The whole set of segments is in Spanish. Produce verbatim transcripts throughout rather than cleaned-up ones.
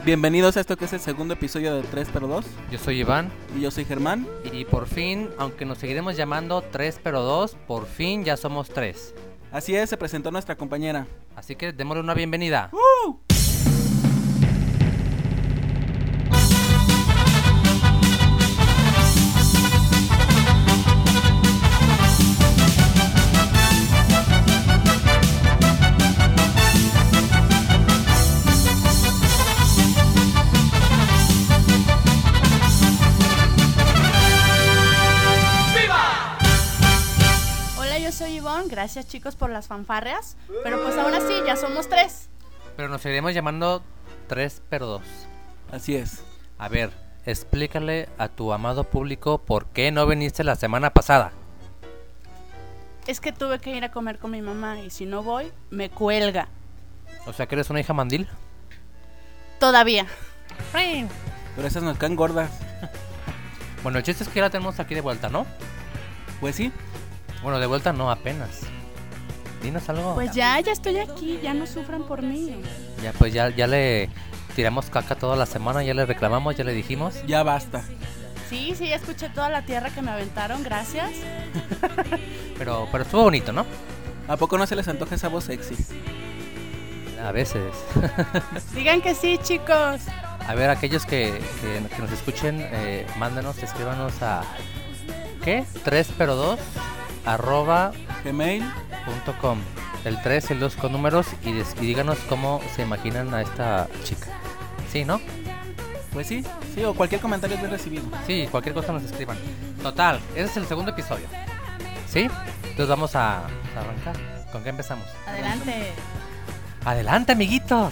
Bienvenidos a esto que es el segundo episodio de tres pero dos. Yo soy Iván. Y yo soy Germán. Y por fin, aunque nos seguiremos llamando tres pero dos, por fin ya somos tres. Así es, se presentó nuestra compañera. Así que démosle una bienvenida. ¡Uh! Gracias chicos por las fanfarrias. Pero pues ahora sí, ya somos tres. Pero nos seguiremos llamando tres pero dos. Así es. A ver, explícale a tu amado público por qué no viniste la semana pasada. Es que tuve que ir a comer con mi mamá y si no voy, me cuelga. O sea que eres una hija mandil. Todavía. Pero esas nos caen gordas. Bueno, el chiste es que ya la tenemos aquí de vuelta, ¿no? Pues sí. Bueno, de vuelta no, apenas. Dinos algo. Pues ya, ya estoy aquí, ya no sufran por mí. Ya, pues ya, ya le tiramos caca toda la semana, ya le reclamamos, ya le dijimos. Ya basta. Sí, sí, ya escuché toda la tierra que me aventaron, gracias. pero, pero estuvo bonito, ¿no? ¿A poco no se les antoja esa voz sexy? A veces. Digan que sí, chicos. A ver, aquellos que, que, que nos escuchen, eh, mándanos, escríbanos a... ¿Qué? tres pero dos arroba gmail punto com. El tres y el dos con números y, des- y díganos cómo se imaginan a esta chica. ¿Sí, no? Pues sí, sí, o cualquier comentario es bien recibido. Sí, cualquier cosa nos escriban. Total, ese es el segundo episodio. ¿Sí? Entonces vamos a, a arrancar. ¿Con qué empezamos? Adelante. Adelante, amiguitos.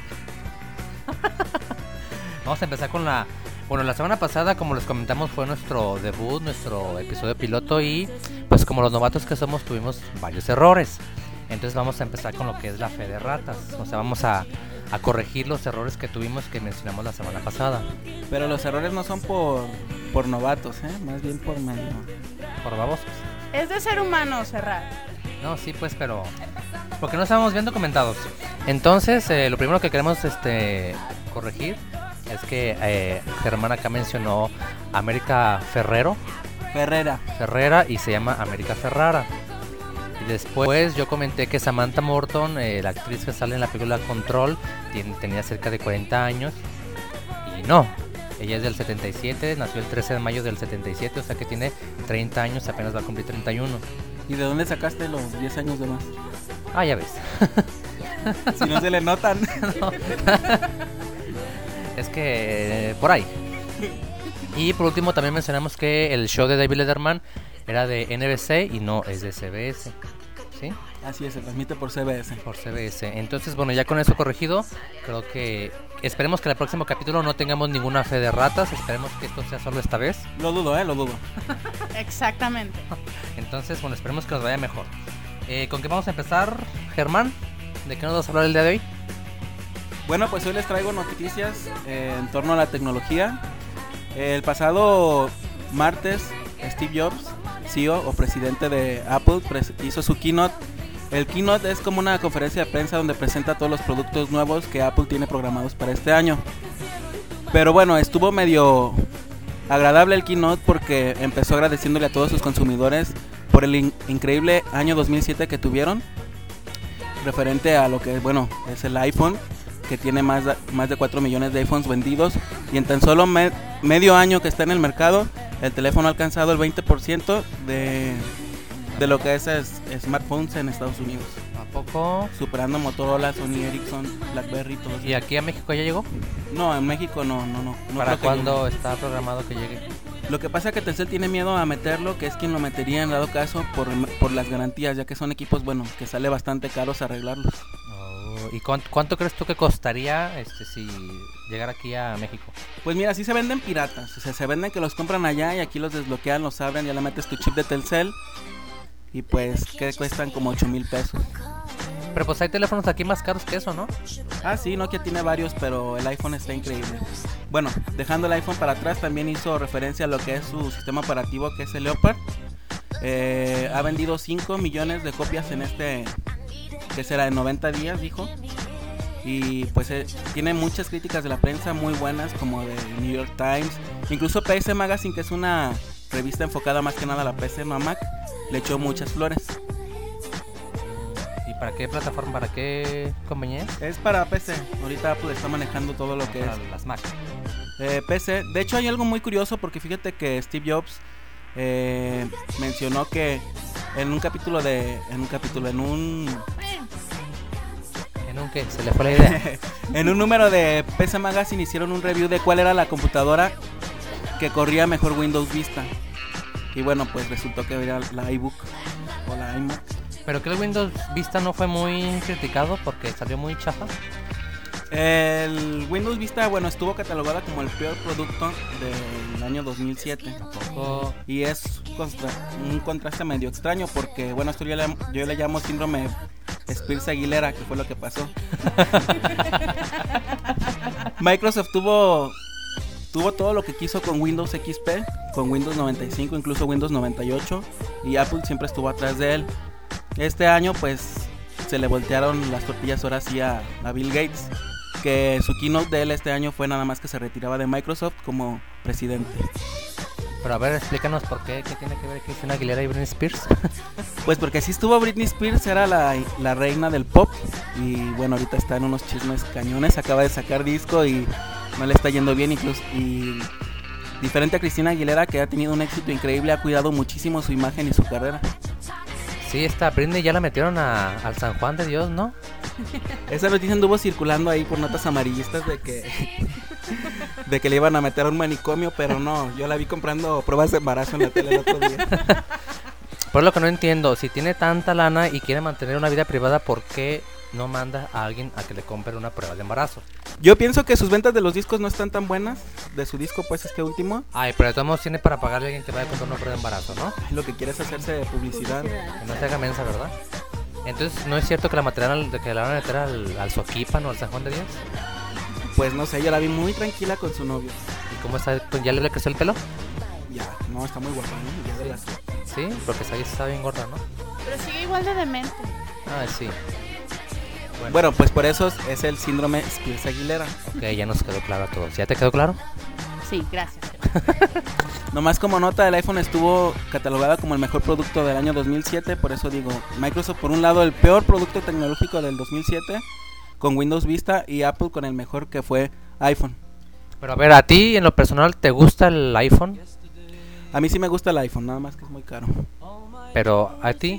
Vamos a empezar con la... Bueno, la semana pasada, como les comentamos, fue nuestro debut, nuestro episodio piloto y pues como los novatos que somos tuvimos varios errores. Entonces vamos a empezar con lo que es la fe de ratas. O sea, vamos a, a corregir los errores que tuvimos que mencionamos la semana pasada. Pero los errores no son por, por novatos, ¿eh? Más bien por medio. Por babosos. Es de ser humano cerrar. No, sí, pues, pero... Porque no estábamos bien documentados. Entonces, eh, lo primero que queremos este corregir... Es que eh, Germán acá mencionó América Ferrero Ferrera Ferrera y se llama América Ferrara. Y después yo comenté que Samantha Morton, eh, la actriz que sale en la película Control, tiene, tenía cerca de cuarenta años. Y no, ella es del setenta y siete, nació el trece de mayo del setenta y siete, o sea que tiene treinta años, apenas va a cumplir treinta y uno. ¿Y de dónde sacaste los diez años de más? Ah, ya ves. Si no se le notan. No. Es que eh, por ahí. Y por último también mencionamos que el show de David Letterman era de N B C y no es de C B S. ¿Sí? Así es, se transmite por C B S. Por C B S. Entonces, bueno, ya con eso corregido, creo que esperemos que en el próximo capítulo no tengamos ninguna fe de ratas. Esperemos que esto sea solo esta vez. Lo dudo, eh, lo dudo. Exactamente. Entonces, bueno, esperemos que nos vaya mejor. eh, ¿Con qué vamos a empezar, Germán? ¿De qué nos vas a hablar el día de hoy? Bueno, pues hoy les traigo noticias eh, en torno a la tecnología. El pasado martes, Steve Jobs, C E O o presidente de Apple, pres- hizo su keynote. El keynote es como una conferencia de prensa donde presenta todos los productos nuevos que Apple tiene programados para este año. Pero bueno, estuvo medio agradable el keynote porque empezó agradeciéndole a todos sus consumidores por el in- increíble año dos mil siete que tuvieron, referente a lo que, bueno, es el iPhone, que tiene más de, más de cuatro millones de iPhones vendidos y en tan solo me, medio año que está en el mercado, el teléfono ha alcanzado el veinte por ciento de, de lo que es, es smartphones en Estados Unidos. ¿A poco? Superando Motorola, Sony Ericsson, BlackBerry, todo eso. ¿Y aquí a México ya llegó? No, en México no, no, no. no ¿Para creo que cuándo llegue. está programado que llegue? Lo que pasa es que Telcel tiene miedo a meterlo, que es quien lo metería en dado caso por, por las garantías, ya que son equipos, bueno, que sale bastante caros arreglarlos. ¿Y cuánto, cuánto crees tú que costaría este si llegara aquí a México? Pues mira, sí se venden piratas, o sea, se venden que los compran allá y aquí los desbloquean, los abren, ya le metes tu chip de Telcel y pues que cuestan como ocho mil pesos. Pero pues hay teléfonos aquí más caros que eso, ¿no? Ah, sí, Nokia tiene varios, pero el iPhone está increíble. Bueno, dejando el iPhone para atrás, también hizo referencia a lo que es su sistema operativo, que es el Leopard. Eh, ha vendido cinco millones de copias en este, que será en noventa días, dijo. Y pues eh, tiene muchas críticas de la prensa muy buenas, como de New York Times. Incluso P C Magazine, que es una revista enfocada más que nada a la P C, no a Mac, le echó muchas flores. ¿Y para qué plataforma, para qué compañía? Es para P C, ahorita Apple está manejando todo lo que Para es las Mac. eh, P C. De hecho hay algo muy curioso, porque fíjate que Steve Jobs eh, mencionó que en un capítulo de... En un capítulo, en un... ¿En un qué? Se le fue la idea. En un número de P C Magazine hicieron un review de cuál era la computadora que corría mejor Windows Vista. Y bueno, pues resultó que era la iBook o la iMac. Pero que el Windows Vista no fue muy criticado porque salió muy chafa. El Windows Vista, bueno, estuvo catalogada como el peor producto del año dos mil siete. Tampoco. Y es contra- un contraste medio extraño, porque bueno, esto yo le, yo le llamo síndrome Spears-Aguilera, que fue lo que pasó. Microsoft tuvo tuvo todo lo que quiso con Windows X P, con Windows noventa y cinco, incluso Windows noventa y ocho, y Apple siempre estuvo atrás de él. Este año pues se le voltearon las tortillas ahora sí a, a Bill Gates, que su keynote de él este año fue nada más que se retiraba de Microsoft como presidente. Pero a ver, explícanos por qué, qué tiene que ver Christina Aguilera y Britney Spears. Pues porque así estuvo Britney Spears, era la, la reina del pop. Y bueno, ahorita está en unos chismes cañones, acaba de sacar disco y no le está yendo bien incluso. Y diferente a Christina Aguilera, que ha tenido un éxito increíble, ha cuidado muchísimo su imagen y su carrera. Sí, esta Britney ya la metieron a, al San Juan de Dios, ¿no? Esa noticia anduvo circulando ahí por notas amarillistas de que de que le iban a meter a un manicomio, pero no, yo la vi comprando pruebas de embarazo en la tele el otro día. Por lo que no entiendo, si tiene tanta lana y quiere mantener una vida privada, ¿por qué no manda a alguien a que le compre una prueba de embarazo? Yo pienso que sus ventas de los discos no están tan buenas, de su disco pues este último. Ay, pero de todos modos tiene para pagarle a alguien que vaya a comprar una prueba de embarazo, ¿no? Lo que quiere es hacerse de publicidad. Que no se haga mensa, ¿verdad? Entonces, ¿no es cierto que la material de que la van a meter al, al Soquipan o al San Juan de Dios? Pues no sé, yo la vi muy tranquila con su novio. ¿Y cómo está? ¿Ya le creció el pelo? Ya, no, está muy guapa, ¿no? Ya de las... Sí, porque esa ya está bien gorda, ¿no? Pero sigue igual de demente. Ah, sí. Bueno, Bueno, pues por eso es el síndrome Spears-Aguilera. ok, ya nos quedó claro a todos. ¿Ya te quedó claro? Sí, gracias. Nomás como nota, el iPhone estuvo catalogada como el mejor producto del año dos mil siete. Por eso digo, Microsoft por un lado el peor producto tecnológico del dos mil siete con Windows Vista, y Apple con el mejor, que fue iPhone. Pero a ver, ¿a ti en lo personal te gusta el iPhone? A mí sí me gusta el iPhone, nada más que es muy caro. Pero ¿a ti?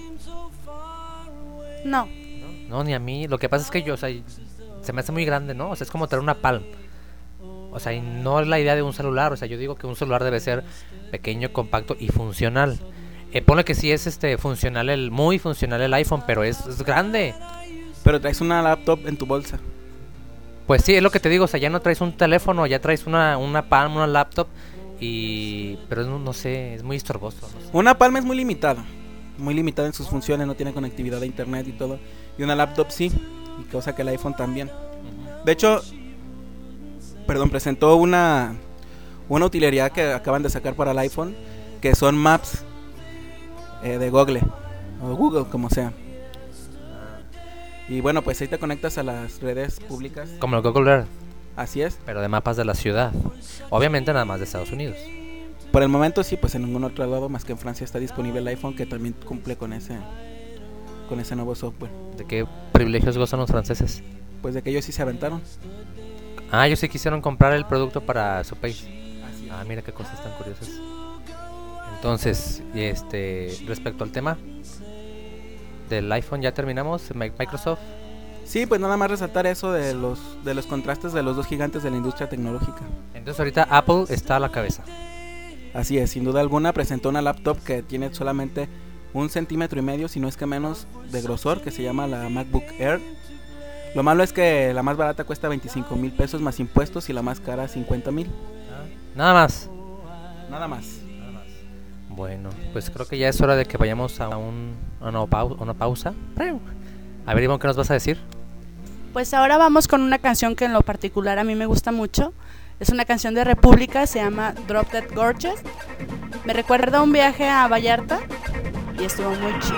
No. No, ni a mí. Lo que pasa es que yo, o sea, se me hace muy grande, ¿no? O sea, es como traer una Palm. O sea, y no es la idea de un celular. O sea, yo digo que un celular debe ser pequeño, compacto y funcional. Eh, ponle que sí es este funcional, el muy funcional el iPhone, pero es, es grande. Pero traes una laptop en tu bolsa. Pues sí, es lo que te digo. O sea, ya no traes un teléfono, ya traes una, una Palm, una laptop. Y... pero no, no sé, es muy estorboso. No sé. Una Palm es muy limitada, muy limitada en sus funciones, no tiene conectividad a internet y todo. Y una laptop sí, y cosa que el iPhone también. De hecho, perdón, presentó una una utilidad que acaban de sacar para el iPhone, que son Maps eh, de Google o Google, como sea. Y bueno, pues ahí te conectas a las redes públicas. Como el Google Earth, Así es. pero de mapas de la ciudad. Obviamente nada más de Estados Unidos. Por el momento sí, pues en ningún otro lado más que en Francia está disponible el iPhone, que también cumple con ese con ese nuevo software. ¿De qué privilegios gozan los franceses? Pues de que ellos sí se aventaron. Ah, ellos sí quisieron comprar el producto para su país. Así es. Ah, mira qué cosas tan curiosas. Entonces, este, respecto al tema del iPhone, ya terminamos. Mi- Microsoft. Sí, pues nada más resaltar eso de los de los contrastes de los dos gigantes de la industria tecnológica. Entonces ahorita Apple está a la cabeza. Así es, sin duda alguna presentó una laptop que tiene solamente un centímetro y medio, si no es que menos, de grosor, que se llama la MacBook Air. Lo malo es que la más barata cuesta veinticinco mil pesos más impuestos y la más cara cincuenta mil. Nada más. Nada más. Bueno, pues creo que ya es hora de que vayamos a, un, a una, pau- una pausa. A ver, Ivonne, ¿qué nos vas a decir? Pues ahora vamos con una canción que en lo particular a mí me gusta mucho. Es una canción de República, se llama Drop Dead Gorgeous. Me recuerda un viaje a Vallarta y estuvo muy chido.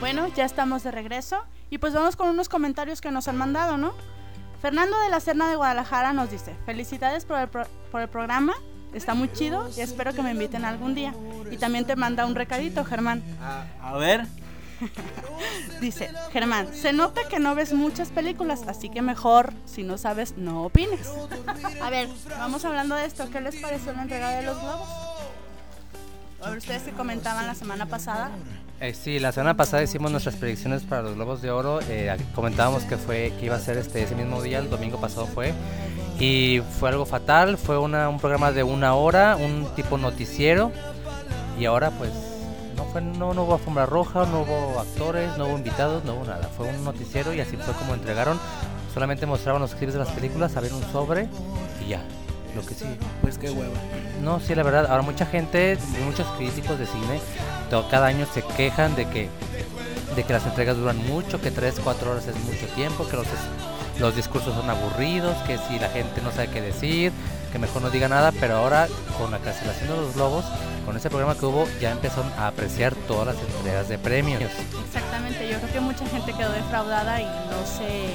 Bueno, ya estamos de regreso y pues vamos con unos comentarios que nos han mandado, ¿no? Fernando de la Serna de Guadalajara nos dice: felicidades por el, pro- por el programa, está muy chido y espero que me inviten algún día. Y también te manda un recadito, Germán. A, a ver. Dice: Germán, se nota que no ves muchas películas, así que mejor, si no sabes, no opines. A ver, vamos hablando de esto. ¿Qué les pareció la entrega de los globos? A ver, ustedes que comentaban la semana pasada. Eh, sí, la semana pasada hicimos nuestras predicciones para los Globos de Oro. Eh, comentábamos que fue que iba a ser este ese mismo día, el domingo pasado fue. Y fue algo fatal, fue una, un programa de una hora, un tipo noticiero. Y ahora pues no fue no, no hubo alfombra roja, no hubo actores, no hubo invitados, no hubo nada. Fue un noticiero y así fue como entregaron. Solamente mostraban los clips de las películas, había un sobre y ya. Lo que sí. Pues qué hueva. No, sí, la verdad. Ahora mucha gente, muchos críticos de cine, todo, cada año se quejan de que de que las entregas duran mucho, que tres, cuatro horas es mucho tiempo, que los, los discursos son aburridos, que si la gente no sabe qué decir, que mejor no diga nada. Pero ahora, con la cancelación de los Globos, con ese programa que hubo, ya empezaron a apreciar todas las entregas de premios. Exactamente, yo creo que mucha gente quedó defraudada y no sé...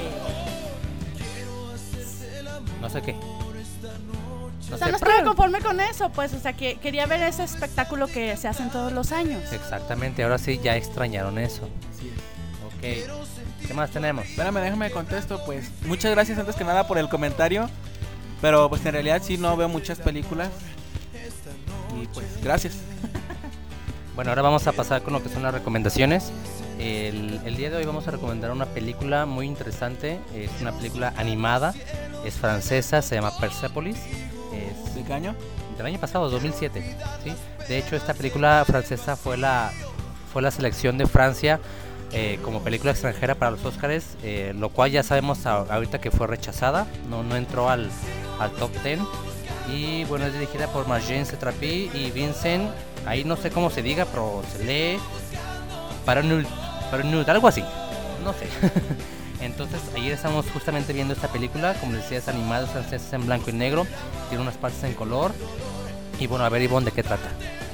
No sé qué. No o sea, sé, no estuve conforme con eso, pues, o sea, que quería ver ese espectáculo que se hacen todos los años. Exactamente, ahora sí ya extrañaron eso. Así es. Ok, ¿qué más tenemos? Espérame, déjame contesto, pues muchas gracias antes que nada por el comentario, pero pues en realidad sí no veo muchas películas y pues gracias. Bueno, ahora vamos a pasar con lo que son las recomendaciones. El, el día de hoy vamos a recomendar una película muy interesante, es una película animada, es francesa, se llama Persepolis. Es ¿De qué año? del año pasado, dos mil siete, ¿sí? De hecho, esta película francesa fue la, fue la selección de Francia eh, como película extranjera para los Óscares, eh, lo cual ya sabemos a, ahorita que fue rechazada, no, no entró al, al top diez. Y bueno, es dirigida por Marjane Satrapi y Vincent, ahí no sé cómo se diga, pero se lee Paranult, Paranult, algo así, no sé. Entonces, ayer estamos justamente viendo esta película, como les decía, es animada, es en blanco y negro, tiene unas partes en color. Y bueno, a ver, Ivonne, ¿de qué trata?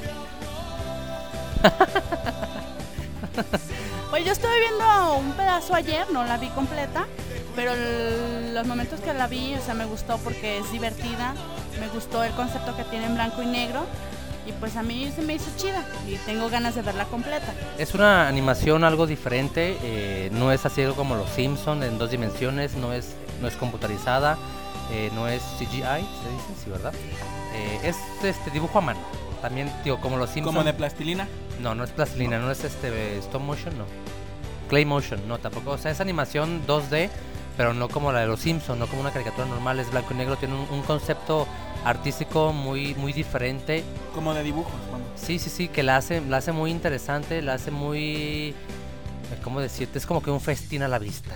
Pues yo estuve viendo un pedazo ayer, no la vi completa, pero el- los momentos que la vi, o sea, me gustó porque es divertida, me gustó el concepto que tiene en blanco y negro, y pues a mí se me hizo chida y tengo ganas de verla completa. Es una animación algo diferente, eh, no es así como los Simpsons en dos dimensiones, no es, no es computarizada, eh, no es C G I, se dice, sí, ¿verdad? Eh, es este dibujo a mano, también digo como los Simpsons. ¿Como de plastilina? No, no es plastilina, no es este stop motion, no. Clay motion, no, tampoco, o sea, es animación dos D, pero no como la de los Simpsons, no como una caricatura normal, es blanco y negro, tiene un, un concepto artístico muy muy diferente. Como de dibujos, vamos. Sí, sí, sí, que la hace, la hace muy interesante, la hace muy... ¿Cómo decirte? Es como que un festín a la vista.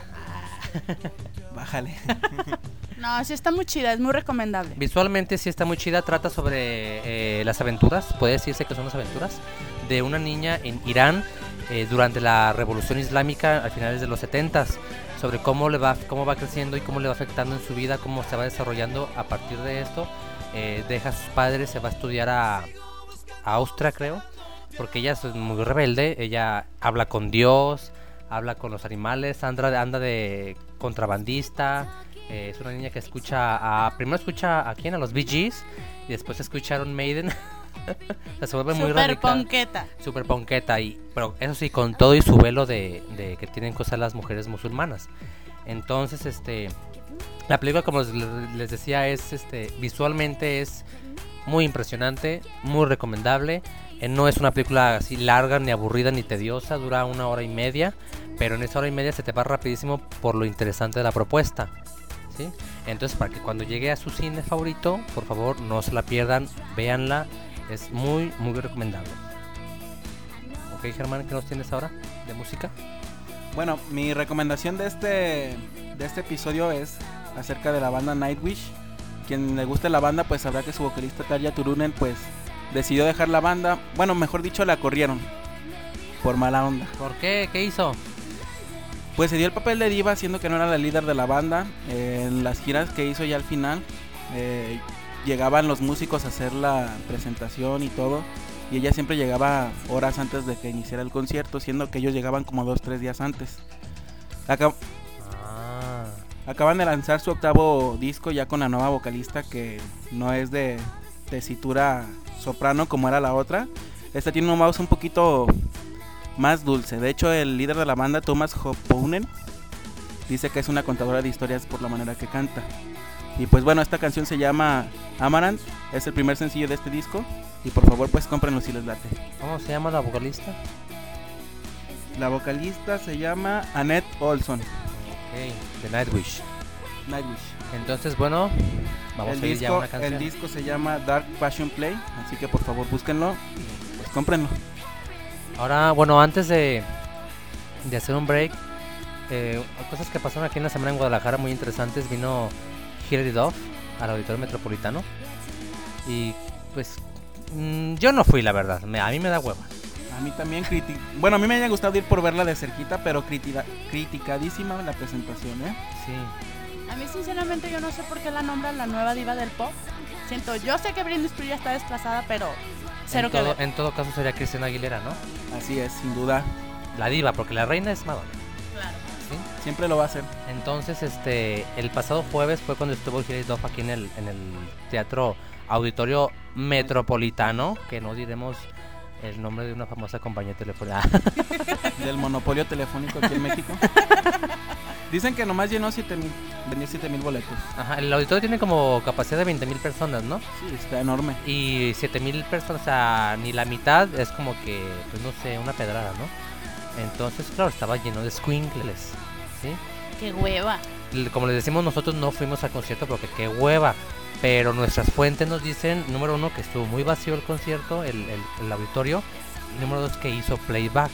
Bájale. No, sí está muy chida, es muy recomendable. Visualmente sí está muy chida, trata sobre eh, las aventuras, puede decirse que son las aventuras, de una niña en Irán eh, durante la Revolución Islámica a finales de los setentas, sobre cómo, le va, cómo va creciendo y cómo le va afectando en su vida, cómo se va desarrollando a partir de esto. Eh, deja a sus padres, se va a estudiar a, a Austria, creo, porque ella es muy rebelde, ella habla con Dios, habla con los animales, anda, anda de contrabandista, eh, es una niña que escucha a, primero escucha a quién, a los Bee Gees, y después escucha a Iron Maiden. O sea, se vuelve muy Super radical, ponqueta. super ponqueta, y, pero eso sí, con todo y su velo de, de que tienen cosas las mujeres musulmanas. Entonces, este... la película, como les, les decía, es este visualmente es muy impresionante, muy recomendable. Eh, no es una película así larga, ni aburrida, ni tediosa, dura una hora y media, pero en esa hora y media se te va rapidísimo por lo interesante de la propuesta, ¿sí? Entonces, para que cuando llegue a su cine favorito, por favor, no se la pierdan, véanla, es muy, muy recomendable. Ok, Germán, ¿qué nos tienes ahora de música? Bueno, mi recomendación de este de este episodio es acerca de la banda Nightwish. Quien le guste la banda pues sabrá que su vocalista Tarja Turunen pues decidió dejar la banda. Bueno, mejor dicho, la corrieron por mala onda. ¿Por qué? ¿Qué hizo? Pues se dio el papel de diva, siendo que no era la líder de la banda. Eh, en las giras que hizo ya al final, eh, llegaban los músicos a hacer la presentación y todo, y ella siempre llegaba horas antes de que iniciara el concierto, siendo que ellos llegaban como dos, tres días antes. Acab- Ah, Acaban de lanzar su octavo disco ya con la nueva vocalista, que no es de tesitura soprano como era la otra. Esta tiene una voz un poquito más dulce. De hecho, el líder de la banda, Thomas Hopounen, dice que es una contadora de historias por la manera que canta. Y pues bueno, esta canción se llama Amaranth, es el primer sencillo de este disco. Y por favor, pues cómprenlo si les late. ¿cómo se llama la vocalista? La vocalista se llama Annette Olson. Ok, The Nightwish. Nightwish. Entonces, bueno, vamos el a ir ya a disco, una canción. el disco se llama Dark Passion Play, así que por favor búsquenlo y pues cómprenlo. Ahora, bueno, antes de, de hacer un break, eh, cosas que pasaron aquí en la semana en Guadalajara muy interesantes. Vino Hilary Duff al Auditorio Metropolitano y pues mm, yo no fui, la verdad, me, a mí me da hueva. A mí también criti- bueno, a mí me haya gustado ir por verla de cerquita, pero critica- criticadísima la presentación, ¿eh? Sí, A mí sinceramente yo no sé por qué la nombran la nueva diva del pop. Siento, yo sé que Britney Spears ya está desplazada, pero cero en que todo, ver. en todo caso sería Cristina Aguilera, ¿no? Así es, sin duda, La diva, porque la reina es Madonna. Claro. ¿Sí? siempre lo va a hacer. Entonces, este, el pasado jueves fue cuando estuvo Hilary Duff aquí en el, en el Teatro Auditorio Metropolitano, que no diremos el nombre de una famosa compañía telefónica. Del monopolio telefónico aquí en México. Dicen que nomás llenó siete mil, vendió siete mil boletos. Ajá, el auditorio tiene como capacidad de veinte mil personas, ¿no? Sí, está enorme. Y siete mil personas, o sea, ni la mitad es como que, pues no sé, una pedrada, ¿no? Entonces, claro, estaba lleno de squinkles, ¿sí? Qué hueva. L- Como les decimos, nosotros no fuimos al concierto porque qué hueva. Pero nuestras fuentes nos dicen, número uno, que estuvo muy vacío el concierto, el, el, el auditorio. Y número dos, que hizo playback.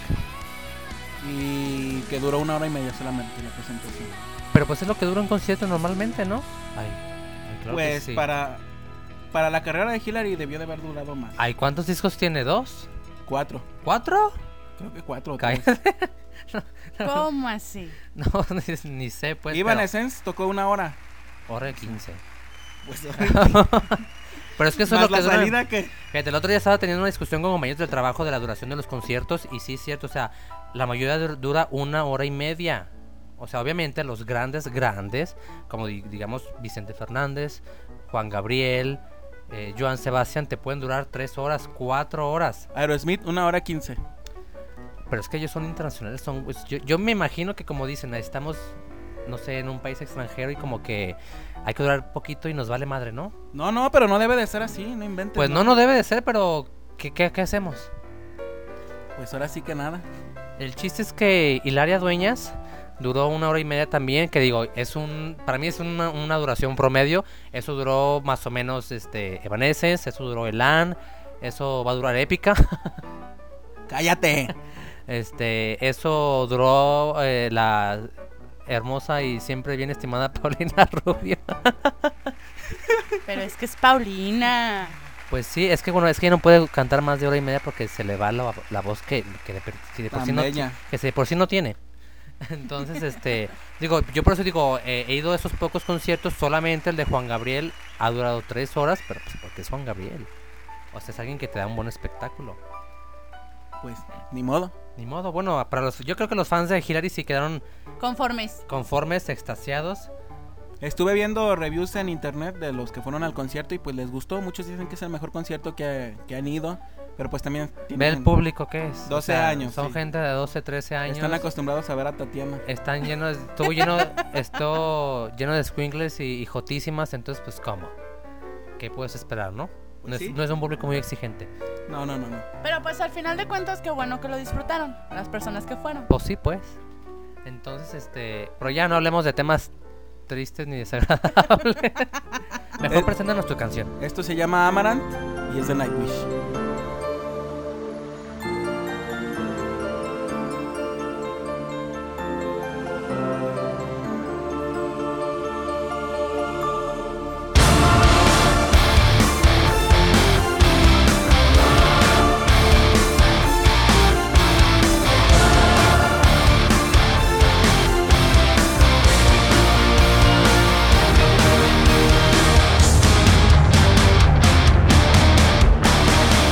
Y que duró una hora y media solamente la presentación. Pero pues es lo que dura un concierto normalmente, ¿no? Ay, ay, claro que Pues sí. para, para la carrera de Hilary debió de haber durado más. Ay, ¿cuántos discos tiene? ¿Dos? Cuatro. ¿Cuatro? Creo que cuatro o tres. Cállate. ¿Cómo así? No, ni, ni sé, pues. Evanescence tocó una hora. pero hora de quince. Pues, Pero es que eso es más lo que la dura. salida que... Fíjate, el otro día estaba teniendo una discusión con compañeros del trabajo de la duración de los conciertos. Y sí, es cierto, o sea, la mayoría dur- dura una hora y media. O sea, obviamente los grandes, grandes, como di- digamos Vicente Fernández, Juan Gabriel, eh, Joan Sebastián, te pueden durar tres horas, cuatro horas. Aerosmith, una hora quince. Pero es que ellos son internacionales, son, pues, yo, yo me imagino que como dicen, estamos, no sé, en un país extranjero y como que hay que durar poquito y nos vale madre, ¿no? No, no, pero no debe de ser así, no inventes. Pues no, no debe de ser, pero ¿qué, qué, qué hacemos? Pues ahora sí que nada. El chiste es que Hilaria Dueñas duró una hora y media también, que digo, es un, para mí es una, una duración promedio. Eso duró más o menos este Evanescence, eso duró Elan, eso va a durar Épica. ¡Cállate! Este, eso duró eh, la hermosa y siempre bien estimada Paulina Rubio. Pero es que es Paulina. Pues sí, es que bueno, es que ella no puede cantar más de hora y media porque se le va la, la voz que, que de, per- si de por Tan sí no, bella. que si de por sí no tiene. Entonces, este, digo, yo por eso digo, eh, he ido a esos pocos conciertos, solamente el de Juan Gabriel ha durado tres horas, pero pues porque es Juan Gabriel. O sea, es alguien que te da un buen espectáculo. Pues, ni modo. Ni modo, bueno, para los, yo creo que los fans de Hilary sí quedaron Conformes. conformes, extasiados. Estuve viendo reviews en internet de los que fueron al concierto y pues les gustó. Muchos dicen que es el mejor concierto que, que han ido. Pero pues también Ve tienen- el público que es. doce años, Son sí. gente de doce, trece años. están acostumbrados a ver a Tatiana. Están llenos, estuvo lleno, esto lleno de squinkles y, y jotísimas, entonces pues ¿cómo? ¿Qué puedes esperar, no? Pues No es, sí. no es un público muy exigente. No, no, no, no. Pero pues al final de cuentas, qué bueno que lo disfrutaron las personas que fueron. Pues sí, pues. Entonces, este, pero ya no hablemos de temas tristes ni desagradables. Mejor Eh. preséntanos tu canción. Esto se llama Amaranth y es de Nightwish. Amaranth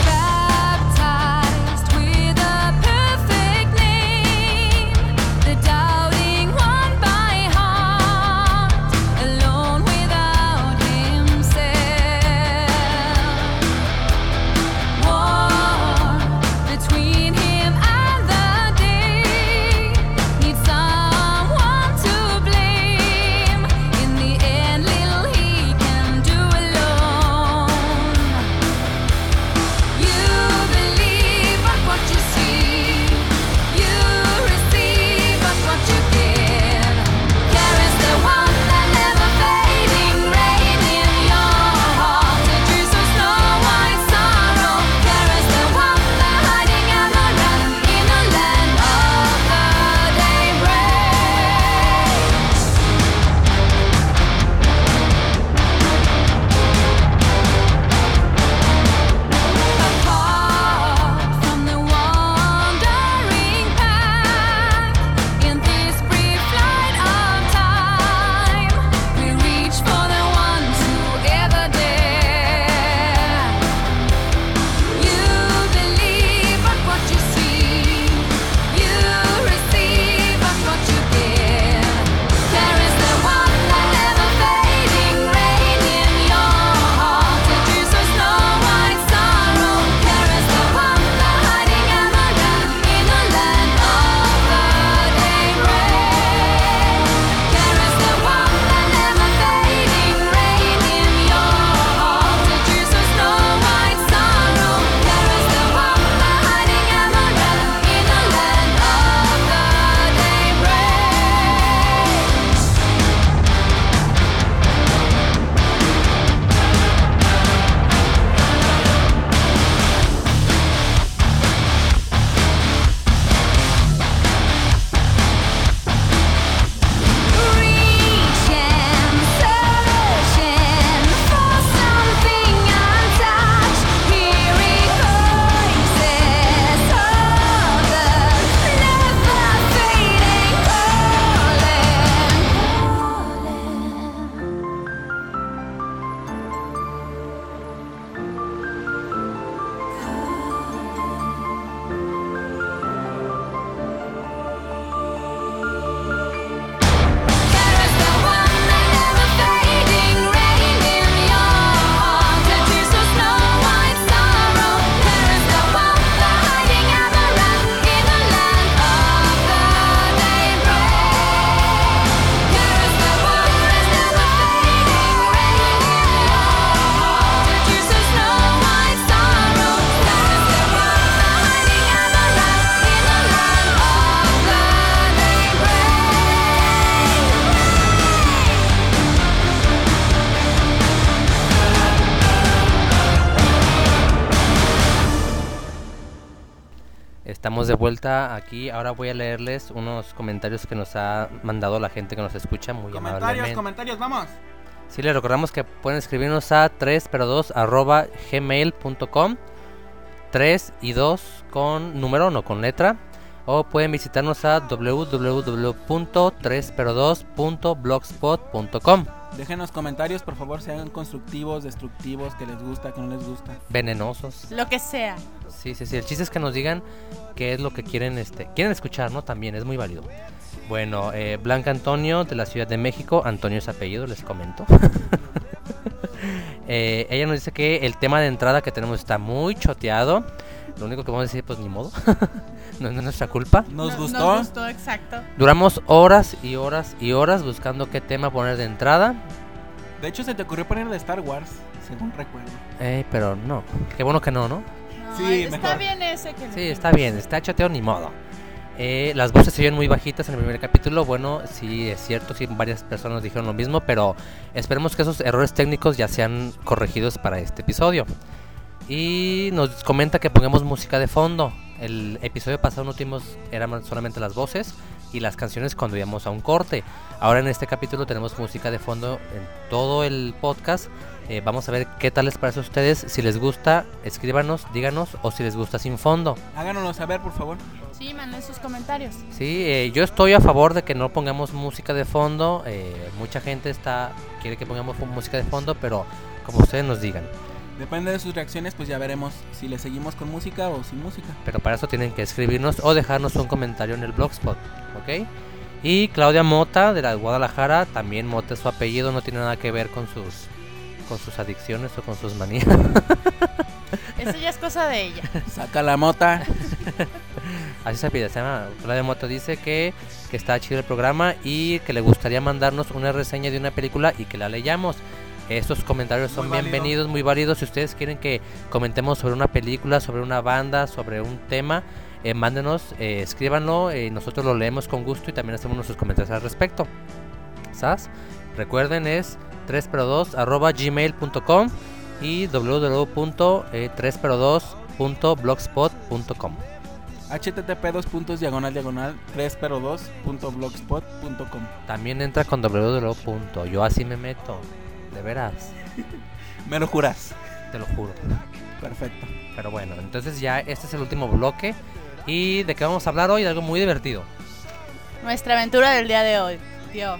Estamos de vuelta aquí. Ahora voy a leerles unos comentarios que nos ha mandado la gente que nos escucha muy Comentarios, amablemente. comentarios, vamos. Sí, les recordamos que pueden escribirnos a tres pero dos arroba gmail punto com, tres y dos con número, no con letra. O pueden visitarnos a w w w punto tres pero dos punto blogspot punto com. Déjenos comentarios, por favor, sean constructivos, destructivos, que les gusta, que no les gusta. Venenosos. Lo que sea. Sí, sí, sí. El chiste es que nos digan qué es lo que quieren, este, quieren escuchar, ¿no? También es muy válido. Bueno, eh, Blanca Antonio de la Ciudad de México. Antonio es apellido, les comento. eh, ella nos dice que el tema de entrada que tenemos está muy choteado. Lo único que vamos a decir, pues ni modo. No, no es nuestra culpa. Nos No- gustó. Nos gustó, exacto. Duramos horas y horas y horas buscando qué tema poner de entrada. De hecho, se te ocurrió poner de Star Wars, según recuerdo. Eh, pero no. Qué bueno que no, ¿no? No, Sí, está mejor. bien ese que Sí, está bien, está choteado, ni modo. Eh, las voces se oyen muy bajitas en el primer capítulo. Bueno, sí, es cierto, sí, varias personas dijeron lo mismo, pero esperemos que esos errores técnicos ya sean corregidos para este episodio. Y nos comenta que pongamos música de fondo. El episodio pasado no tuvimos, eran solamente las voces y las canciones cuando íbamos a un corte. Ahora en este capítulo tenemos música de fondo en todo el podcast. Eh, vamos a ver qué tal les parece a ustedes. Si les gusta, escríbanos, díganos, o si les gusta sin fondo. Háganoslo saber, por favor. Sí, manden sus comentarios. Sí, eh, yo estoy a favor de que no pongamos música de fondo. Eh, mucha gente está quiere que pongamos fu- música de fondo, pero como ustedes nos digan. Depende de sus reacciones, pues ya veremos si le seguimos con música o sin música. Pero para eso tienen que escribirnos o dejarnos un comentario en el blogspot, ¿ok? Y Claudia Mota de la Guadalajara, también Mota es su apellido, no tiene nada que ver con sus con sus adicciones o con sus manías. Eso ya es cosa de ella. Saca la mota. Así se pide, se llama Claudia Mota, dice que, que está chido el programa y que le gustaría mandarnos una reseña de una película y que la leyamos. Estos comentarios son Muy válido. bienvenidos, muy válidos. Si ustedes quieren que comentemos sobre una película, sobre una banda, sobre un tema, eh, mándenos, eh, escríbanlo, eh, nosotros lo leemos con gusto y también hacemos nuestros comentarios al respecto. ¿Sabes? Recuerden, es tres pero dos arroba gmail punto com y w w w punto tres pero dos punto blogspot punto com. http dos puntos diagonal diagonal tres pero dos punto blogspot punto com. También entra con w w w punto. Yo así me meto, de veras, Me lo juras. te lo juro. Perfecto. Pero bueno, entonces ya este es el último bloque. ¿Y de qué vamos a hablar hoy? De algo muy divertido. Nuestra aventura del día de hoy. Dios.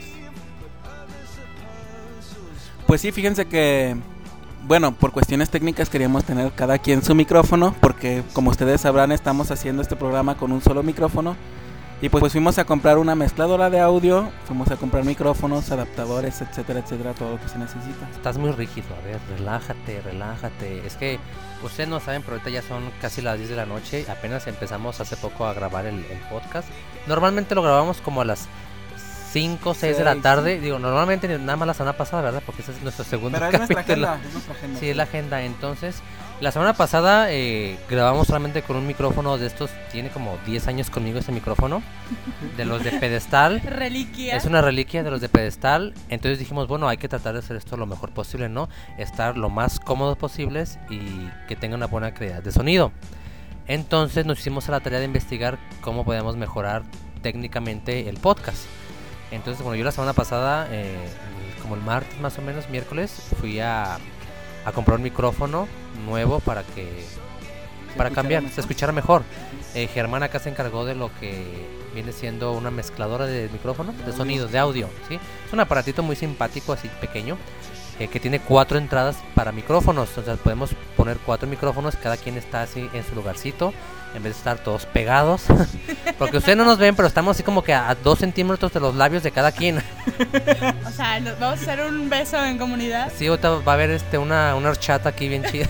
Pues sí, fíjense que, bueno, por cuestiones técnicas queríamos tener cada quien su micrófono, porque como ustedes sabrán estamos haciendo este programa con un solo micrófono. Y pues, pues fuimos a comprar una mezcladora de audio, fuimos a comprar micrófonos, adaptadores, etcétera, etcétera, todo lo que se necesita. Estás muy rígido, a ver, relájate, relájate. Es que ustedes no saben, pero ahorita ya son casi las diez de la noche. Apenas empezamos hace poco a grabar el, el podcast. Normalmente lo grabamos como a las cinco, seis de la Seis, tarde. Digo, normalmente nada más la semana pasada, ¿verdad? Porque ese es nuestro segundo Pero es nuestra capítulo. agenda, es nuestra agenda. Sí, es la agenda. Entonces, la semana pasada eh, grabamos solamente con un micrófono de estos. Tiene como diez años conmigo este micrófono. De los de pedestal. Reliquia. Es una reliquia de los de pedestal. Entonces dijimos, bueno, hay que tratar de hacer esto lo mejor posible, ¿no? Estar lo más cómodos posibles y que tenga una buena calidad de sonido. Entonces nos hicimos a la tarea de investigar cómo podemos mejorar técnicamente el podcast. Entonces, bueno, yo la semana pasada, eh, como el martes más o menos, miércoles, fui a, a comprar un micrófono nuevo para que para escuchara cambiar, mejor. se escuchara mejor. Eh, Germán acá se encargó de lo que viene siendo una mezcladora de micrófono, de audio. sonido, de audio, ¿sí? Es un aparatito muy simpático, así pequeño, eh, que tiene cuatro entradas para micrófonos. Entonces podemos poner cuatro micrófonos, cada quien está así en su lugarcito, en vez de estar todos pegados. Porque ustedes no nos ven, pero estamos así como que a, a dos centímetros de los labios de cada quien. O sea, nos vamos a hacer un beso en comunidad. Sí, ahorita va a haber este una, una horchata aquí bien chida.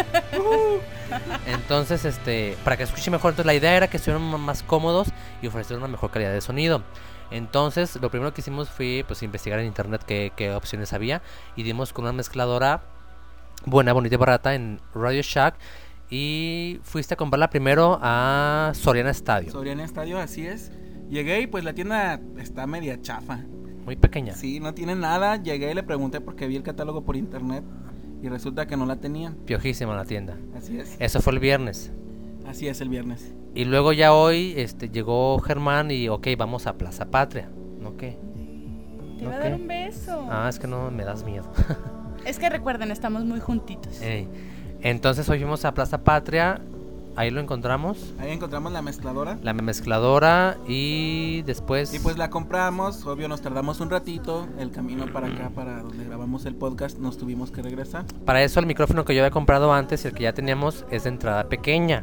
Entonces, este, para que escuche mejor, entonces la idea era que estuvieran m- más cómodos y ofrecer una mejor calidad de sonido. Entonces, lo primero que hicimos fue pues investigar en internet qué, qué opciones había y dimos con una mezcladora buena, bonita y barata en Radio Shack. Y fuiste a comprarla primero a Soriana Estadio. Soriana Estadio, así es. Llegué y pues la tienda está media chafa. Muy pequeña. Sí, no tiene nada. Llegué y le pregunté porque vi el catálogo por internet y resulta que no la tenían. Piojísima la tienda. Así es. Eso fue el viernes. Así es, el viernes. Y luego ya hoy este, llegó Germán y ok, vamos a Plaza Patria. ¿No qué? Te ¿No va a qué? dar un beso. Ah, es que no me das miedo. Es que recuerden, estamos muy juntitos. Ey. Entonces hoy fuimos a Plaza Patria. Ahí lo encontramos. Ahí encontramos la mezcladora. La mezcladora y después... Y pues la compramos, obvio nos tardamos un ratito, el camino para acá, para donde grabamos el podcast, nos tuvimos que regresar. Para eso el micrófono que yo había comprado antes y el que ya teníamos es de entrada pequeña.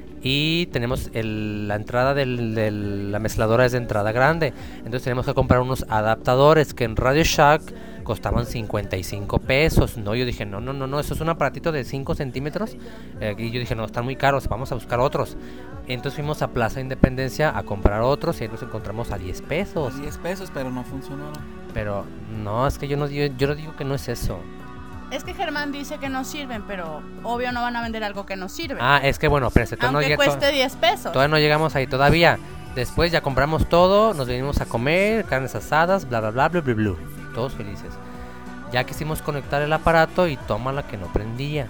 Y tenemos el, la entrada del, de la mezcladora es de entrada grande. Entonces tenemos que comprar unos adaptadores que en Radio Shack costaban cincuenta y cinco pesos. No, yo dije, no, no, no, no, eso es un aparatito de cinco centímetros. Eh, y yo dije, no, están muy caros, vamos a buscar otros. Entonces fuimos a Plaza Independencia a comprar otros y ahí los encontramos a diez pesos. diez pesos, pero no funcionaron. Pero no, es que yo no, yo, yo no digo que no es eso. Es que Germán dice que no sirven, pero obvio no van a vender algo que no sirve. Ah, es que bueno, pero aunque no llega, cueste to- diez pesos. todavía no llegamos ahí todavía. Después ya compramos todo, nos venimos a comer, carnes asadas, bla bla bla bla bla bla. Todos felices. Ya quisimos conectar el aparato y tómala que no prendía.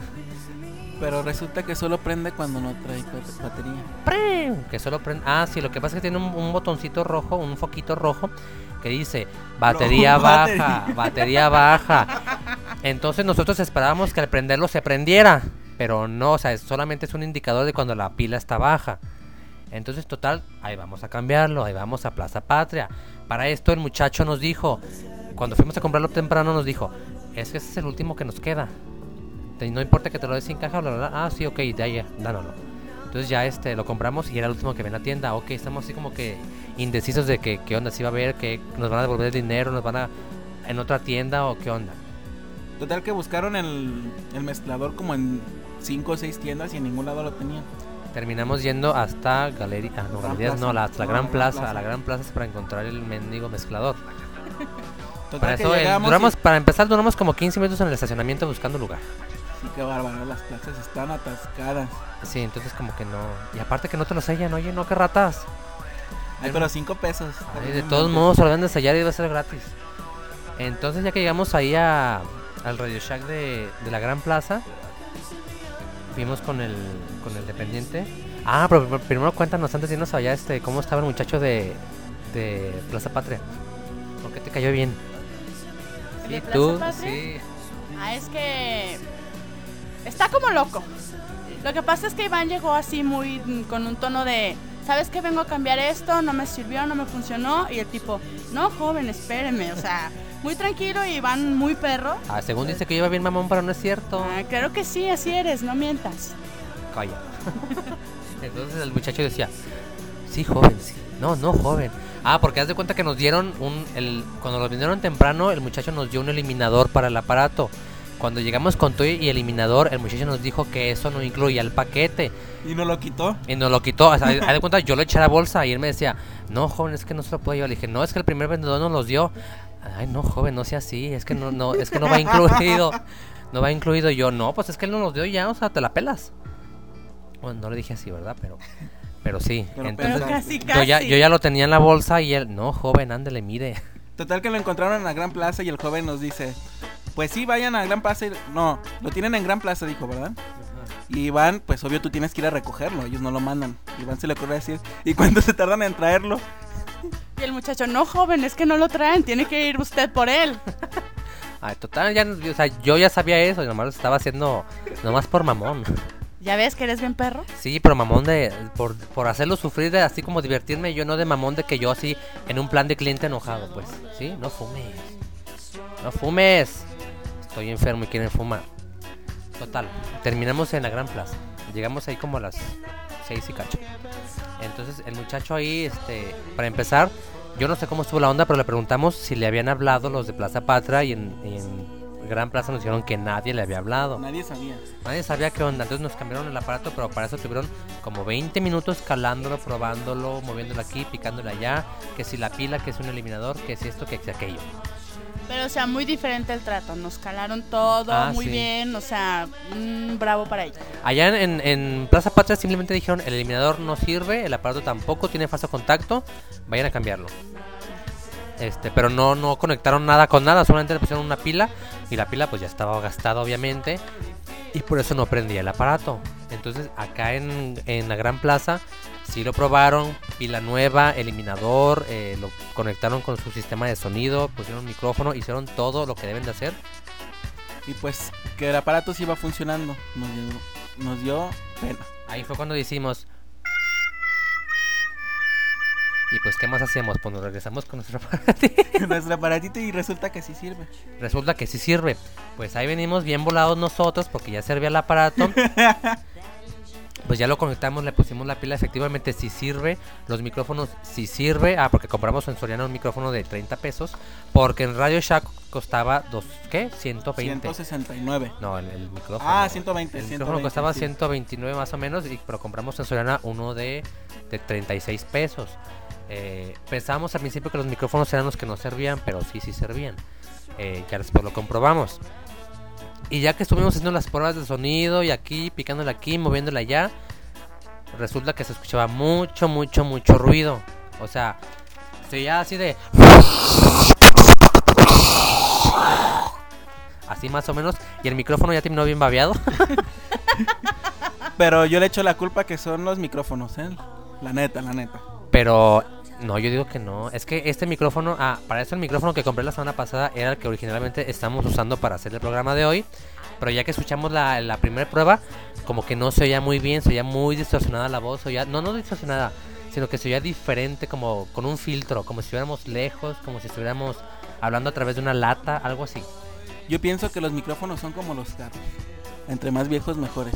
Pero resulta que solo prende cuando no trae pat- batería. ¡Prim! Que solo prende. Ah, sí, lo que pasa es que tiene un, un botoncito rojo, un foquito rojo que dice batería No, baja, batería. batería baja. Entonces nosotros esperábamos que al prenderlo se prendiera, pero no, o sea, es- solamente es un indicador de cuando la pila está baja. Entonces, total, ahí vamos a cambiarlo, ahí vamos a Plaza Patria. Para esto el muchacho nos dijo, cuando fuimos a comprarlo temprano nos dijo, es que ese es el último que nos queda. Te- No importa que te lo des sin caja, bla, bla, bla. Ah, sí, ok, de ahí, dánoslo. Entonces ya este lo compramos y era el último que ven en la tienda. Ok, estamos así como que indecisos de que qué onda, si va a haber, que nos van a devolver el dinero, nos van a en otra tienda o qué onda. Total que buscaron el, el mezclador como en cinco o seis tiendas y en ningún lado lo tenían. Terminamos yendo hasta Galería, ah, no, Gran Galerías Plaza. no, la, hasta la No, Gran la Gran Plaza, Plaza. a la Gran Plaza para encontrar el mendigo mezclador. Total Para que eso, el- llegamos duramos, y- para empezar, duramos como quince minutos en el estacionamiento buscando lugar. Sí, qué bárbaro, las plazas están atascadas. Sí, entonces como que no. Y aparte que no te lo sellan, oye, no, qué ratas. Ay, pero cinco pesos. Ay, de todos modos, se lo deben de sellar y debe ser gratis. Entonces, ya que llegamos ahí a, al Radio Shack de, de la Gran Plaza, fuimos con el, con el dependiente. Ah, pero pr- primero cuéntanos antes de irnos allá, este, cómo estaba el muchacho de, de Plaza Patria. ¿Por qué te cayó bien? ¿El de Sí, Plaza tú, Patria? sí. Ah, es que está como loco. Lo que pasa es que Iván llegó así muy mm, con un tono de, ¿sabes qué? Vengo a cambiar esto, no me sirvió, no me funcionó. Y el tipo, no, joven, espéreme. O sea, muy tranquilo y Iván muy perro. Ah, según dice que iba bien mamón, pero no es cierto. Ah, claro que sí, así eres, no mientas. Calla. Entonces el muchacho decía, sí, joven, sí. No, no, joven. Ah, porque haz de cuenta que nos dieron un... El, cuando lo vinieron temprano, el muchacho nos dio un eliminador para el aparato. Cuando llegamos con todo y eliminador, el muchacho nos dijo que eso no incluía el paquete. Y no lo quitó. Y nos lo quitó. O sea, haz de cuenta, yo lo eché a la bolsa y él me decía, no, joven, es que no se lo puedo llevar. Le dije, no, es que el primer vendedor nos los dio. Ay, no, joven, no sea así. Es que no, no, es que no va incluido. No va incluido. Y yo, no, pues es que él no nos dio ya, o sea, te la pelas. Bueno, no le dije así, ¿verdad? Pero, pero sí. Pero Entonces, Pero casi, yo casi. ya, yo ya lo tenía en la bolsa y él, no, joven, ándele, mire. Total que lo encontraron en la Gran Plaza y el joven nos dice, pues sí, vayan a Gran Plaza. y- No, lo tienen en Gran Plaza, dijo, ¿verdad? Y Iván, pues obvio tú tienes que ir a recogerlo, ellos no lo mandan. Iván se le ocurre decir, ¿y cuánto se tardan en traerlo? Y el muchacho, no, joven, es que no lo traen, tiene que ir usted por él. Ay, total, ya, o sea, yo ya sabía eso y nomás lo estaba haciendo, nomás por mamón. ¿Ya ves que eres bien perro? Sí, pero mamón de, por, por hacerlo sufrir, de así como divertirme, yo no de mamón de que yo así, en un plan de cliente enojado, pues, ¿sí? No fumes, no fumes, estoy enfermo y quieren fumar. Total, terminamos en la Gran Plaza, llegamos ahí como a las seis y cacho. Entonces el muchacho ahí, este, para empezar, yo no sé cómo estuvo la onda, pero le preguntamos si le habían hablado los de Plaza Patria y en, y en Gran Plaza nos dijeron que nadie le había hablado. Nadie sabía. Nadie sabía qué onda, entonces nos cambiaron el aparato, pero para eso tuvieron como veinte minutos calándolo, probándolo, moviéndolo aquí, picándolo allá, que si la pila, que es un eliminador, que si esto, que si aquello. Pero, o sea, muy diferente el trato. Nos calaron todo, Ah, muy sí. bien, o sea, mm, bravo para ellos. Allá en, en, en Plaza Patria simplemente dijeron, el eliminador no sirve, el aparato tampoco tiene falso contacto, vayan a cambiarlo. Este, pero no, no conectaron nada con nada, solamente le pusieron una pila y la pila pues ya estaba gastada obviamente. y por eso no prendía el aparato. Entonces acá en, en la Gran Plaza sí lo probaron, pila nueva, eliminador, eh, lo conectaron con su sistema de sonido, pusieron un micrófono, hicieron todo lo que deben de hacer. Y pues que el aparato sí iba funcionando, nos dio, nos dio pena. Ahí fue cuando decimos... Y pues, ¿qué más hacemos? Pues nos regresamos con nuestro aparatito. Nuestro aparatito y resulta que sí sirve. Resulta que sí sirve. Pues ahí venimos bien volados nosotros porque ya servía el aparato. Pues ya lo conectamos, le pusimos la pila, efectivamente sí sirve. Los micrófonos sí sirve. Ah, porque compramos en Soriana un micrófono de treinta pesos. Porque en Radio Shack costaba dos, ¿qué? ciento veinte. ciento sesenta y nueve. No, el, el micrófono. Ah, ciento veinte. El ciento micrófono veinte, costaba sí. ciento veintinueve más o menos. Y, pero compramos en Soriana uno de, de treinta y seis pesos. Eh, pensábamos al principio que los micrófonos eran los que no servían, pero sí, sí servían. Eh, ya después lo comprobamos. Y ya que estuvimos haciendo las pruebas de sonido y aquí, picándole aquí, moviéndole allá, resulta que se escuchaba mucho, mucho, mucho ruido. O sea, se oía así de... Así más o menos. Y el micrófono ya terminó bien babeado. Pero yo le echo la culpa que son los micrófonos, ¿eh? La neta, la neta. Pero... No, yo digo que no. Es que este micrófono... Ah, para eso el micrófono que compré la semana pasada era el que originalmente estamos usando para hacer el programa de hoy. Pero ya que escuchamos la, la primera prueba, como que no se oía muy bien, se oía muy distorsionada la voz. Oía, no, no distorsionada, sino que se oía diferente, como con un filtro, como si estuviéramos lejos, como si estuviéramos hablando a través de una lata, algo así. Yo pienso que los micrófonos son como los carros. Entre más viejos, mejores.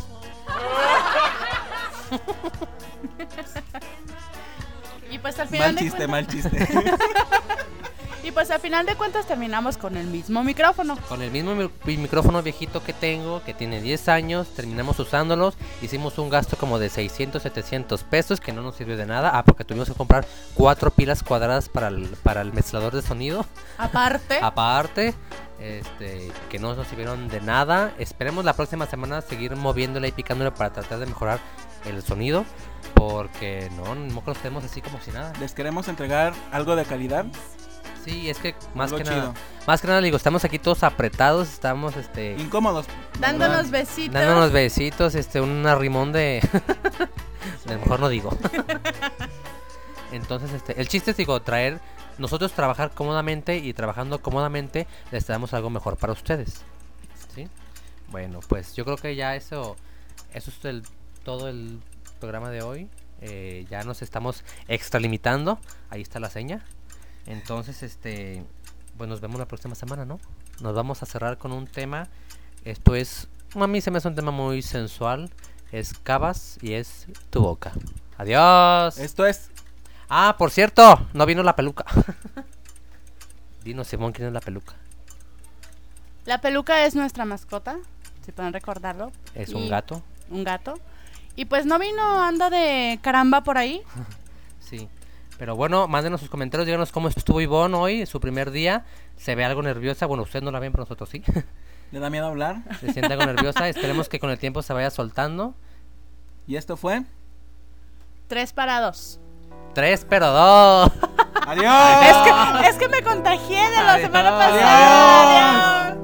Y pues al final Mal de chiste, cuentas... mal chiste. Y pues al final de cuentas terminamos con el mismo micrófono. Con el mismo mi- micrófono viejito que tengo, que tiene diez años, terminamos usándolos, hicimos un gasto como de seiscientos, setecientos pesos, que no nos sirvió de nada. Ah, porque tuvimos que comprar cuatro pilas cuadradas para el, para el mezclador de sonido. Aparte, Aparte, este, que no nos sirvieron de nada. Esperemos la próxima semana seguir moviéndole y picándole para tratar de mejorar el sonido. Porque no, no nos quedemos así como si nada. Les queremos entregar algo de calidad. Sí, es que más Algo que chido. nada, más que nada digo, estamos aquí todos apretados, estamos este Incómodos. la dándonos verdad. besitos. dándonos besitos, este un arrimón de de mejor no digo. Entonces, este, el chiste es digo traer nosotros trabajar cómodamente y trabajando cómodamente les damos algo mejor para ustedes. ¿Sí? Bueno, pues yo creo que ya eso eso es el, todo el programa de hoy. Eh, ya nos estamos extralimitando. Ahí está la seña. Entonces, este, pues nos vemos la próxima semana, ¿no? Nos vamos a cerrar con un tema. Esto es, a mí se me hace un tema muy sensual. Es Cabas y es Tu Boca. Adiós. Esto es... Ah, por cierto, no vino la peluca. Dinos, Simón, ¿quién es la peluca? La peluca es nuestra mascota, si pueden recordarlo. Es Y- un gato. Un gato. Y pues no vino, anda de caramba por ahí. Sí. Pero bueno, mándenos sus comentarios, díganos cómo estuvo Ivonne hoy, su primer día. Se ve algo nerviosa, bueno, ustedes no la ven, pero nosotros sí. ¿Le da miedo hablar? Se siente algo nerviosa, esperemos que con el tiempo se vaya soltando. Y esto fue... Tres para dos. Tres, pero dos. ¡Adiós! Es que, es que me contagié de la Adiós. semana pasada. Adiós.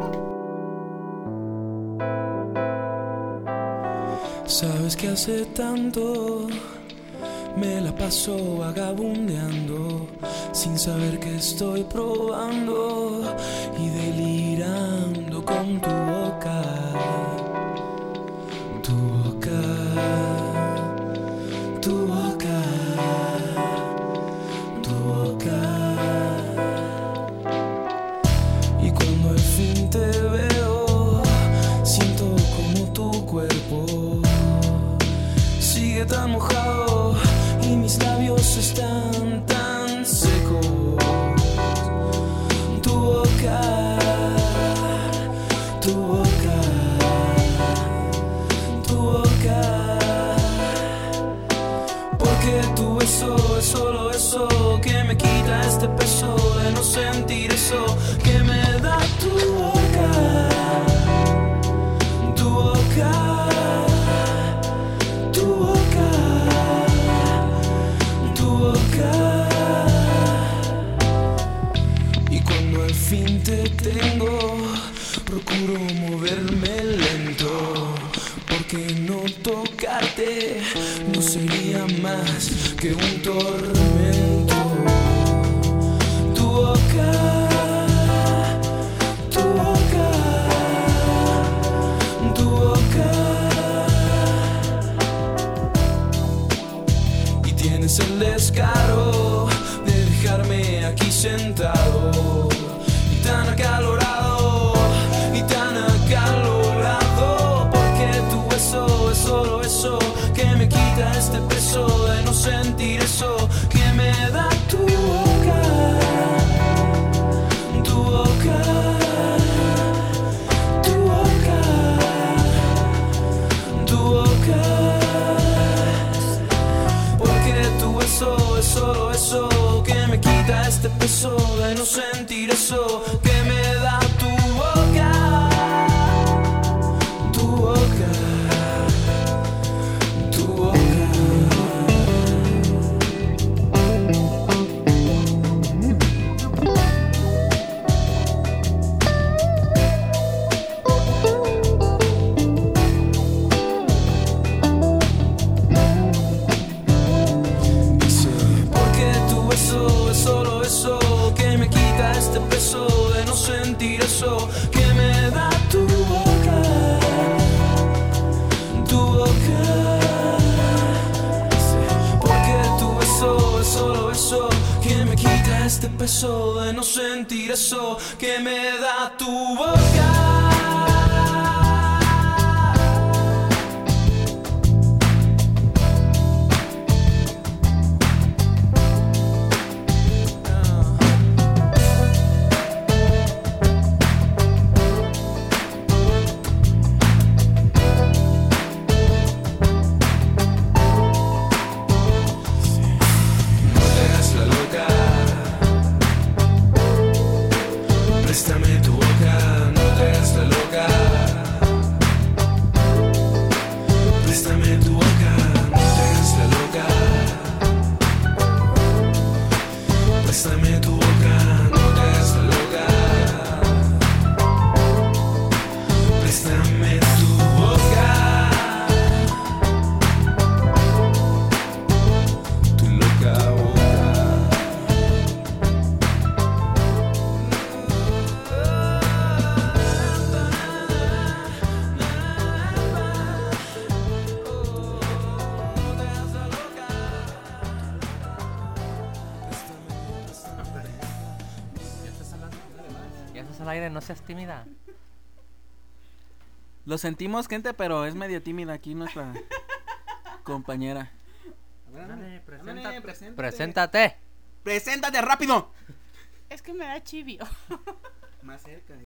Sabes que hace tanto me la paso vagabundeando sin saber que estoy probando y delirando con tu boca, tu boca, tu boca, tu boca. Y cuando al fin te veo, siento como tu cuerpo sigue tan mojado y mis labios están tan secos. Tu boca, tu boca, tu boca. Porque tu beso es solo eso que me quita este peso de no sentir eso que me da tu boca, tu boca. Y cuando al fin te tengo, procuro moverme lento, porque no tocarte no sería más que un tormento. Tu boca, tu boca, tu boca, y tienes el descaro de dejarme aquí sentado y tan acalorado, y tan acalorado, porque tu beso es solo eso que me quita este peso de no sentir eso que me da tu boca, tu boca, tu boca, tu boca, porque tu beso es solo eso que me quita este peso de no sentir eso que me da tu boca, tu boca, tu boca. Dice, porque tu beso es solo eso que me quita este peso de no sentir eso que me da tu boca, tu boca. Dice, porque tu beso es solo eso que me quita este peso de no sentir eso que me da tu boca. Préstame tu boca, no te hagas la loca. Préstame tu boca, no te hagas la loca. Préstame tu boca, no te hagas la loca. Préstame tu boca, tu loca boca. Ya estás al aire, no seas tímida. Lo sentimos, gente, pero es medio tímida aquí nuestra compañera. Dale, preséntate. Ándale, preséntate. Preséntate. ¡Preséntate rápido! Es que me da chivio. Más cerca.